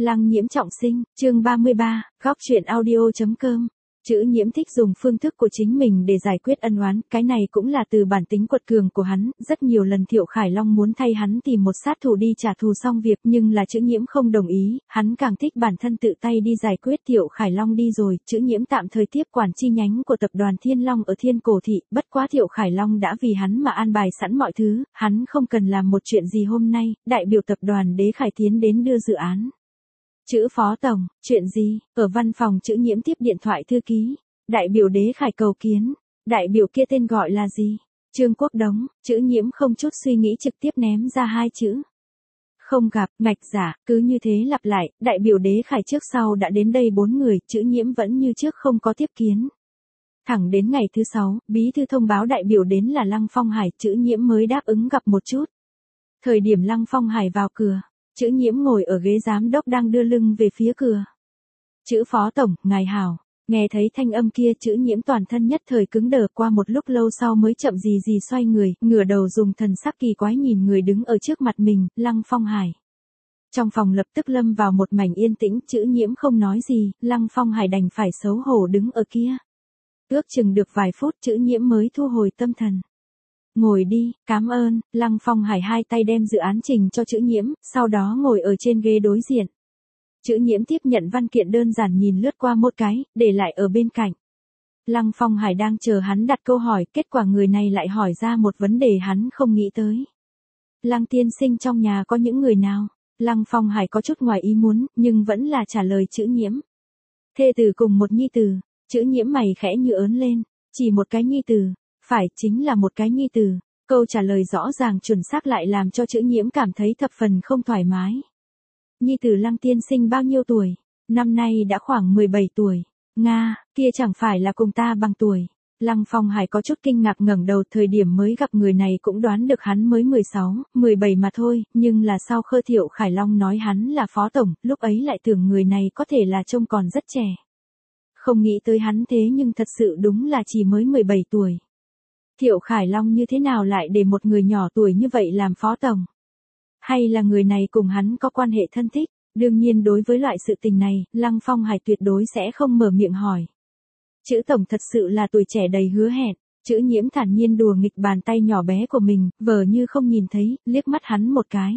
Lăng Nhiễm trọng sinh, chương 33, góc truyện audio.com. Chữ Nhiễm thích dùng phương thức của chính mình để giải quyết ân oán, cái này cũng là từ bản tính quật cường của hắn, rất nhiều lần Thiệu Khải Long muốn thay hắn tìm một sát thủ đi trả thù xong việc, nhưng là Chữ Nhiễm không đồng ý, hắn càng thích bản thân tự tay đi giải quyết. Thiệu Khải Long đi rồi, Chữ Nhiễm tạm thời tiếp quản chi nhánh của tập đoàn Thiên Long ở Thiên Cổ thị, bất quá Thiệu Khải Long đã vì hắn mà an bài sẵn mọi thứ, hắn không cần làm một chuyện gì hôm nay, đại biểu tập đoàn Đế Khải tiến đến đưa dự án. Chữ Phó Tổng, chuyện gì? Ở văn phòng Chữ Nhiễm tiếp điện thoại thư ký. Đại biểu Đế Khải cầu kiến. Đại biểu kia tên gọi là gì? Trương Quốc Đống. Chữ Nhiễm không chút suy nghĩ trực tiếp ném ra hai chữ. Không gặp, ngạch giả, cứ như thế lặp lại, đại biểu Đế Khải trước sau đã đến đây 4 người, Chữ Nhiễm vẫn như trước không có tiếp kiến. Thẳng đến ngày thứ 6, bí thư thông báo đại biểu đến là Lăng Phong Hải, Chữ Nhiễm mới đáp ứng gặp một chút. Thời điểm Lăng Phong Hải vào cửa, Chữ Nhiễm ngồi ở ghế giám đốc đang đưa lưng về phía cửa. Chữ Phó Tổng, ngài hảo. Nghe thấy thanh âm kia, Chữ Nhiễm toàn thân nhất thời cứng đờ, qua một lúc lâu sau mới chậm gì gì xoay người, ngửa đầu dùng thần sắc kỳ quái nhìn người đứng ở trước mặt mình, Lăng Phong Hải. Trong phòng lập tức lâm vào một mảnh yên tĩnh, Chữ Nhiễm không nói gì, Lăng Phong Hải đành phải xấu hổ đứng ở kia. Ước chừng được vài phút Chữ Nhiễm mới thu hồi tâm thần. Ngồi đi, cảm ơn. Lăng Phong Hải hai tay đem dự án trình cho Chữ Nhiễm, sau đó ngồi ở trên ghế đối diện. Chữ Nhiễm tiếp nhận văn kiện đơn giản nhìn lướt qua một cái, để lại ở bên cạnh. Lăng Phong Hải đang chờ hắn đặt câu hỏi, kết quả người này lại hỏi ra một vấn đề hắn không nghĩ tới. Lăng tiên sinh trong nhà có những người nào? Lăng Phong Hải có chút ngoài ý muốn, nhưng vẫn là trả lời Chữ Nhiễm. Thê tử cùng một nhi tử. Chữ Nhiễm mày khẽ như ớn lên, chỉ một cái nhi tử. Phải, chính là một cái nhi tử. Câu trả lời rõ ràng chuẩn xác lại làm cho Chữ Nhiễm cảm thấy thập phần không thoải mái. Nhi tử Lăng tiên sinh bao nhiêu tuổi? Năm nay đã khoảng 17 tuổi. Nga, kia chẳng phải là cùng ta bằng tuổi. Lăng Phong Hải có chút kinh ngạc ngẩng đầu, thời điểm mới gặp người này cũng đoán được hắn mới 16, 17 mà thôi, nhưng là sau Khơ Thiệu Khải Long nói hắn là phó tổng, lúc ấy lại tưởng người này có thể là trông còn rất trẻ. Không nghĩ tới hắn thế nhưng thật sự đúng là chỉ mới 17 tuổi. Thiệu Khải Long như thế nào lại để một người nhỏ tuổi như vậy làm phó tổng? Hay là người này cùng hắn có quan hệ thân thích? Đương nhiên đối với loại sự tình này, Lăng Phong Hải tuyệt đối sẽ không mở miệng hỏi. Chữ tổng thật sự là tuổi trẻ đầy hứa hẹn. Chữ Nhiễm thản nhiên đùa nghịch bàn tay nhỏ bé của mình, vờ như không nhìn thấy, liếc mắt hắn một cái.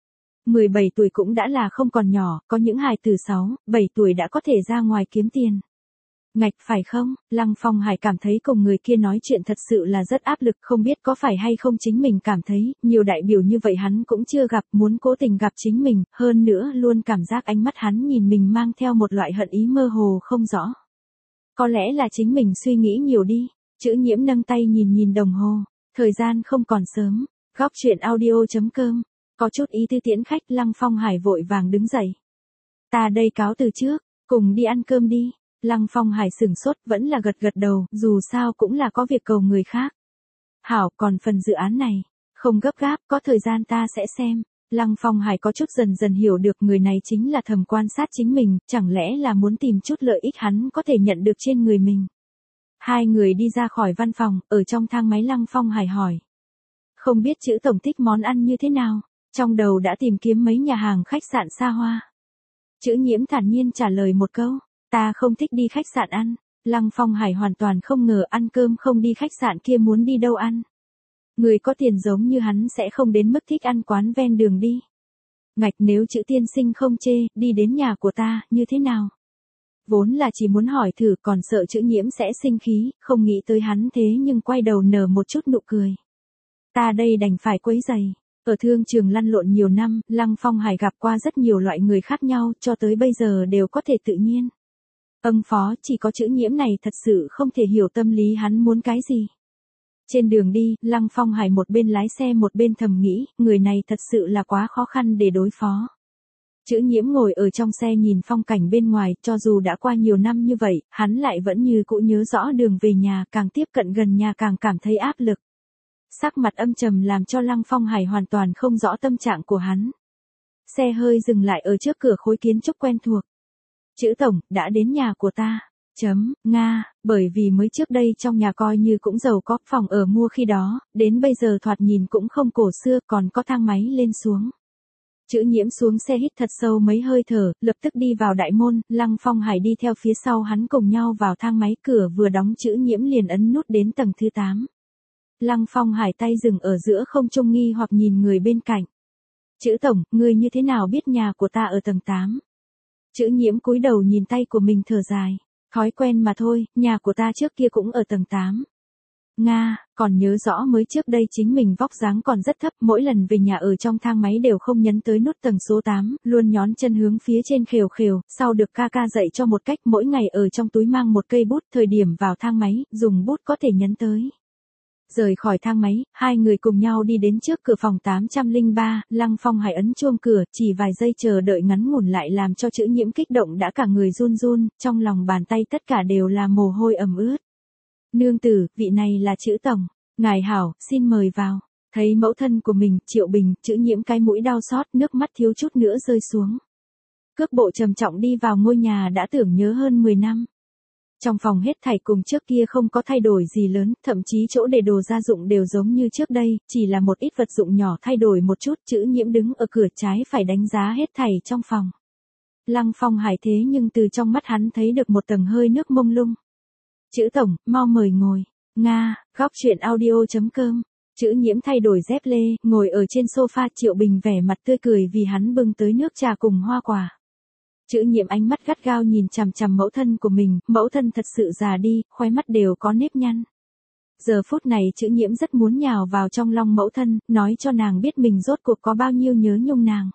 17 tuổi cũng đã là không còn nhỏ, có những hài tử 6, 7 tuổi đã có thể ra ngoài kiếm tiền. Ngạch phải không? Lăng Phong Hải cảm thấy cùng người kia nói chuyện thật sự là rất áp lực, không biết có phải hay không chính mình cảm thấy, nhiều đại biểu như vậy hắn cũng chưa gặp, muốn cố tình gặp chính mình, hơn nữa luôn cảm giác ánh mắt hắn nhìn mình mang theo một loại hận ý mơ hồ không rõ. Có lẽ là chính mình suy nghĩ nhiều đi. Chữ Nhiễm nâng tay nhìn nhìn đồng hồ, thời gian không còn sớm. Góc truyện audio.com. Có chút ý tư tiễn khách, Lăng Phong Hải vội vàng đứng dậy. Ta đây cáo từ trước, cùng đi ăn cơm đi. Lăng Phong Hải sửng sốt, vẫn là gật gật đầu, dù sao cũng là có việc cầu người khác. Hảo, còn phần dự án này, không gấp gáp, có thời gian ta sẽ xem. Lăng Phong Hải có chút dần dần hiểu được người này chính là thầm quan sát chính mình, chẳng lẽ là muốn tìm chút lợi ích hắn có thể nhận được trên người mình. Hai người đi ra khỏi văn phòng, ở trong thang máy Lăng Phong Hải hỏi. Không biết Chữ tổng thích món ăn như thế nào, trong đầu đã tìm kiếm mấy nhà hàng khách sạn xa hoa. Chữ Nhiễm thản nhiên trả lời một câu. Ta không thích đi khách sạn ăn. Lăng Phong Hải hoàn toàn không ngờ ăn cơm không đi khách sạn kia muốn đi đâu ăn. Người có tiền giống như hắn sẽ không đến mức thích ăn quán ven đường đi. Ngạch nếu Chữ tiên sinh không chê, đi đến nhà của ta, như thế nào? Vốn là chỉ muốn hỏi thử còn sợ Chữ Nhiễm sẽ sinh khí, không nghĩ tới hắn thế nhưng quay đầu nở một chút nụ cười. Ta đây đành phải quấy giày. Ở thương trường lăn lộn nhiều năm, Lăng Phong Hải gặp qua rất nhiều loại người khác nhau, cho tới bây giờ đều có thể tự nhiên. Phó, chỉ có Chữ Nhiễm này thật sự không thể hiểu tâm lý hắn muốn cái gì. Trên đường đi, Lăng Phong Hải một bên lái xe một bên thầm nghĩ, người này thật sự là quá khó khăn để đối phó. Chữ Nhiễm ngồi ở trong xe nhìn phong cảnh bên ngoài, cho dù đã qua nhiều năm như vậy, hắn lại vẫn như cũ nhớ rõ đường về nhà, càng tiếp cận gần nhà càng cảm thấy áp lực. Sắc mặt âm trầm làm cho Lăng Phong Hải hoàn toàn không rõ tâm trạng của hắn. Xe hơi dừng lại ở trước cửa khối kiến trúc quen thuộc. Chữ tổng, đã đến nhà của ta. Nga, bởi vì mới trước đây trong nhà coi như cũng giàu có, phòng ở mua khi đó, đến bây giờ thoạt nhìn cũng không cổ xưa, còn có thang máy lên xuống. Chữ Nhiễm xuống xe hít thật sâu mấy hơi thở, lập tức đi vào đại môn, Lăng Phong Hải đi theo phía sau hắn cùng nhau vào thang máy, cửa vừa đóng Chữ Nhiễm liền ấn nút đến tầng thứ 8. Lăng Phong Hải tay dừng ở giữa không trung nghi hoặc nhìn người bên cạnh. Chữ tổng, ngươi như thế nào biết nhà của ta ở tầng 8? Chữ Nhiễm cúi đầu nhìn tay của mình thở dài. Thói quen mà thôi, nhà của ta trước kia cũng ở tầng 8. Nga, còn nhớ rõ mới trước đây chính mình vóc dáng còn rất thấp, mỗi lần về nhà ở trong thang máy đều không nhấn tới nút tầng số 8, luôn nhón chân hướng phía trên khều khều, sau được ca ca dạy cho một cách mỗi ngày ở trong túi mang một cây bút, thời điểm vào thang máy, dùng bút có thể nhấn tới. Rời khỏi thang máy, hai người cùng nhau đi đến trước cửa phòng 803, Lăng Phong Hải ấn chuông cửa, chỉ vài giây chờ đợi ngắn ngủn lại làm cho Chữ Nhiễm kích động đã cả người run run, trong lòng bàn tay tất cả đều là mồ hôi ẩm ướt. Nương tử, vị này là Chữ tổng. Ngài hảo, xin mời vào. Thấy mẫu thân của mình, Triệu Bình, Chữ Nhiễm cái mũi đau xót, nước mắt thiếu chút nữa rơi xuống. Cước bộ trầm trọng đi vào ngôi nhà đã tưởng nhớ hơn 10 năm. Trong phòng hết thảy cùng trước kia không có thay đổi gì lớn, thậm chí chỗ để đồ gia dụng đều giống như trước đây, chỉ là một ít vật dụng nhỏ thay đổi một chút. Chữ Nhiễm đứng ở cửa trái phải đánh giá hết thảy trong phòng. Lăng Phong Hải thế nhưng từ trong mắt hắn thấy được một tầng hơi nước mông lung. Chữ tổng, mau mời ngồi. Nga, góc chuyện audio.com. Chữ Nhiễm thay đổi dép lê, ngồi ở trên sofa, Triệu Bình vẻ mặt tươi cười vì hắn bưng tới nước trà cùng hoa quả. Chữ Nhiễm ánh mắt gắt gao nhìn chằm chằm mẫu thân của mình, mẫu thân thật sự già đi, khóe mắt đều có nếp nhăn. Giờ phút này Chữ Nhiễm rất muốn nhào vào trong lòng mẫu thân, nói cho nàng biết mình rốt cuộc có bao nhiêu nhớ nhung nàng.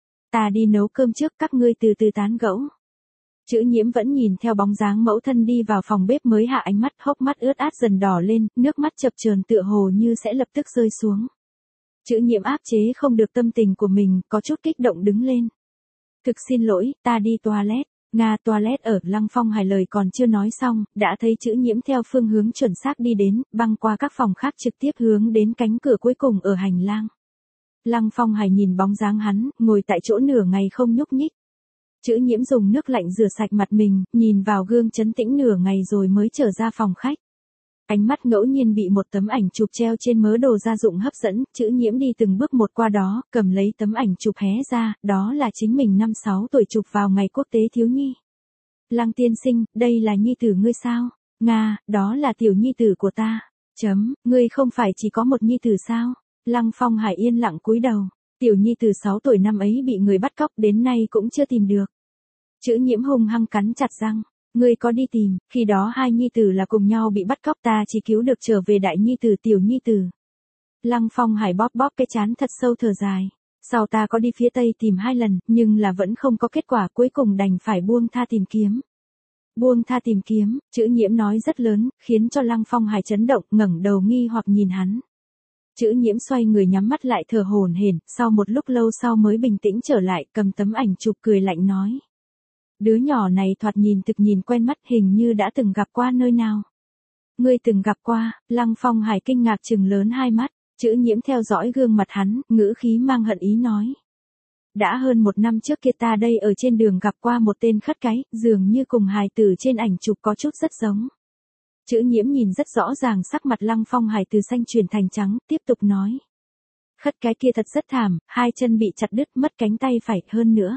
Ta đi nấu cơm trước, các ngươi từ từ tán gẫu. Chữ Nhiễm vẫn nhìn theo bóng dáng mẫu thân đi vào phòng bếp mới hạ ánh mắt, hốc mắt ướt át dần đỏ lên, nước mắt chập chờn tựa hồ như sẽ lập tức rơi xuống. Chữ Nhiễm áp chế không được tâm tình của mình, có chút kích động đứng lên. Thực xin lỗi, ta đi toilet. Nga, toilet ở. Lăng Phong Hải lời còn chưa nói xong, đã thấy Chữ Nhiễm theo phương hướng chuẩn xác đi đến, băng qua các phòng khác trực tiếp hướng đến cánh cửa cuối cùng ở hành lang. Lăng Phong Hải nhìn bóng dáng hắn, ngồi tại chỗ nửa ngày không nhúc nhích. Chữ Nhiễm dùng nước lạnh rửa sạch mặt mình, nhìn vào gương trấn tĩnh nửa ngày rồi mới trở ra phòng khách. Ánh mắt ngẫu nhiên bị một tấm ảnh chụp treo trên mớ đồ gia dụng hấp dẫn, Chữ Nhiễm đi từng bước một qua đó, cầm lấy tấm ảnh chụp hé ra, đó là chính mình 5-6 tuổi chụp vào ngày quốc tế thiếu nhi. Lăng tiên sinh, đây là nhi tử ngươi sao? Nga, đó là tiểu nhi tử của ta. Ngươi không phải chỉ có một nhi tử sao? Lăng Phong Hải yên lặng cúi đầu. Tiểu nhi từ 6 tuổi năm ấy bị người bắt cóc đến nay cũng chưa tìm được. Chữ Nhiễm hung hăng cắn chặt răng. Ngươi có đi tìm, khi đó hai nhi tử là cùng nhau bị bắt cóc, ta chỉ cứu được trở về đại nhi tử tiểu nhi tử. Lăng Phong Hải bóp bóp cái trán thật sâu thở dài. Sau ta có đi phía Tây tìm 2 lần, nhưng là vẫn không có kết quả, cuối cùng đành phải buông tha tìm kiếm. Buông tha tìm kiếm, Chữ Nhiễm nói rất lớn, khiến cho Lăng Phong Hải chấn động, ngẩng đầu nghi hoặc nhìn hắn. Chữ Nhiễm xoay người nhắm mắt lại thở hổn hển, sau một lúc lâu sau mới bình tĩnh trở lại, cầm tấm ảnh chụp cười lạnh nói. Đứa nhỏ này thoạt nhìn thực nhìn quen mắt, hình như đã từng gặp qua nơi nào. Ngươi từng gặp qua? Lăng Phong Hải kinh ngạc trừng lớn hai mắt. Chữ Nhiễm theo dõi gương mặt hắn, ngữ khí mang hận ý nói. Đã hơn 1 năm trước kia ta đây ở trên đường gặp qua một tên khất cái, dường như cùng hài tử trên ảnh chụp có chút rất giống. Chữ Nhiễm nhìn rất rõ ràng sắc mặt Lăng Phong Hải từ xanh chuyển thành trắng, tiếp tục nói. Khất cái kia thật rất thảm, 2 chân bị chặt đứt, mất cánh tay phải, hơn nữa.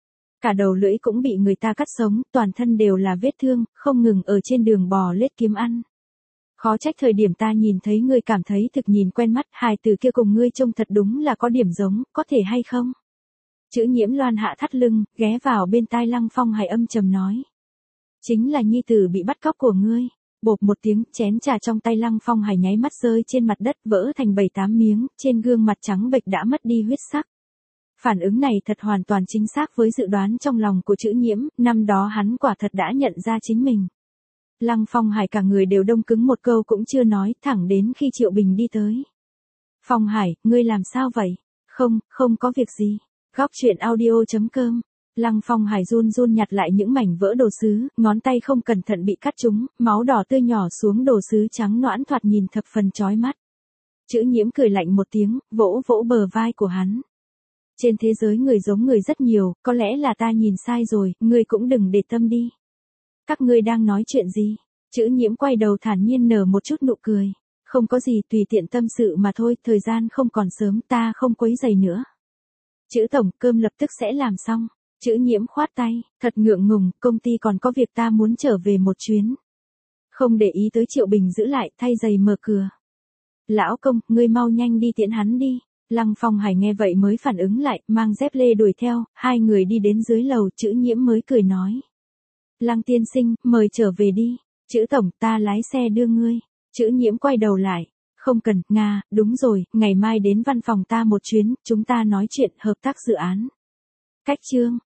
Cả đầu lưỡi cũng bị người ta cắt sống, toàn thân đều là vết thương, không ngừng ở trên đường bò lết kiếm ăn. Khó trách thời điểm ta nhìn thấy ngươi cảm thấy thực nhìn quen mắt, hài tử kia cùng ngươi trông thật đúng là có điểm giống, có thể hay không? Chữ Nhiễm loan hạ thắt lưng, ghé vào bên tai Lăng Phong Hải âm trầm nói. Chính là nhi tử bị bắt cóc của ngươi. Bộp một tiếng, chén trà trong tay Lăng Phong Hải nháy mắt rơi trên mặt đất, vỡ thành 7-8 miếng, trên gương mặt trắng bệch đã mất đi huyết sắc. Phản ứng này thật hoàn toàn chính xác với dự đoán trong lòng của Chữ Nhiễm, năm đó hắn quả thật đã nhận ra chính mình. Lăng Phong Hải cả người đều đông cứng, một câu cũng chưa nói, thẳng đến khi Triệu Bình đi tới. Phong Hải, ngươi làm sao vậy? Không có việc gì. Góc chuyện audio.com. Lăng Phong Hải run run nhặt lại những mảnh vỡ đồ sứ, ngón tay không cẩn thận bị cắt trúng, máu đỏ tươi nhỏ xuống đồ sứ trắng nõn thoạt nhìn thập phần chói mắt. Chữ Nhiễm cười lạnh một tiếng, vỗ vỗ bờ vai của hắn. Trên thế giới người giống người rất nhiều, có lẽ là ta nhìn sai rồi, ngươi cũng đừng để tâm đi. Các ngươi đang nói chuyện gì? Chữ Nhiễm quay đầu thản nhiên nở một chút nụ cười. Không có gì, tùy tiện tâm sự mà thôi, thời gian không còn sớm, ta không quấy rầy nữa. Chữ tổng, cơm lập tức sẽ làm xong. Chữ Nhiễm khoát tay, thật ngượng ngùng, công ty còn có việc ta muốn trở về một chuyến. Không để ý tới Triệu Bình giữ lại, thay giày mở cửa. Lão công, ngươi mau nhanh đi tiễn hắn đi. Lăng Phong Hải nghe vậy mới phản ứng lại, mang dép lê đuổi theo, hai người đi đến dưới lầu, Chữ Nhiễm mới cười nói. Lăng tiên sinh, mời trở về đi. Chữ tổng, ta lái xe đưa ngươi. Chữ Nhiễm quay đầu lại. Không cần, Nga, đúng rồi, ngày mai đến văn phòng ta một chuyến, chúng ta nói chuyện hợp tác dự án. Cách chương.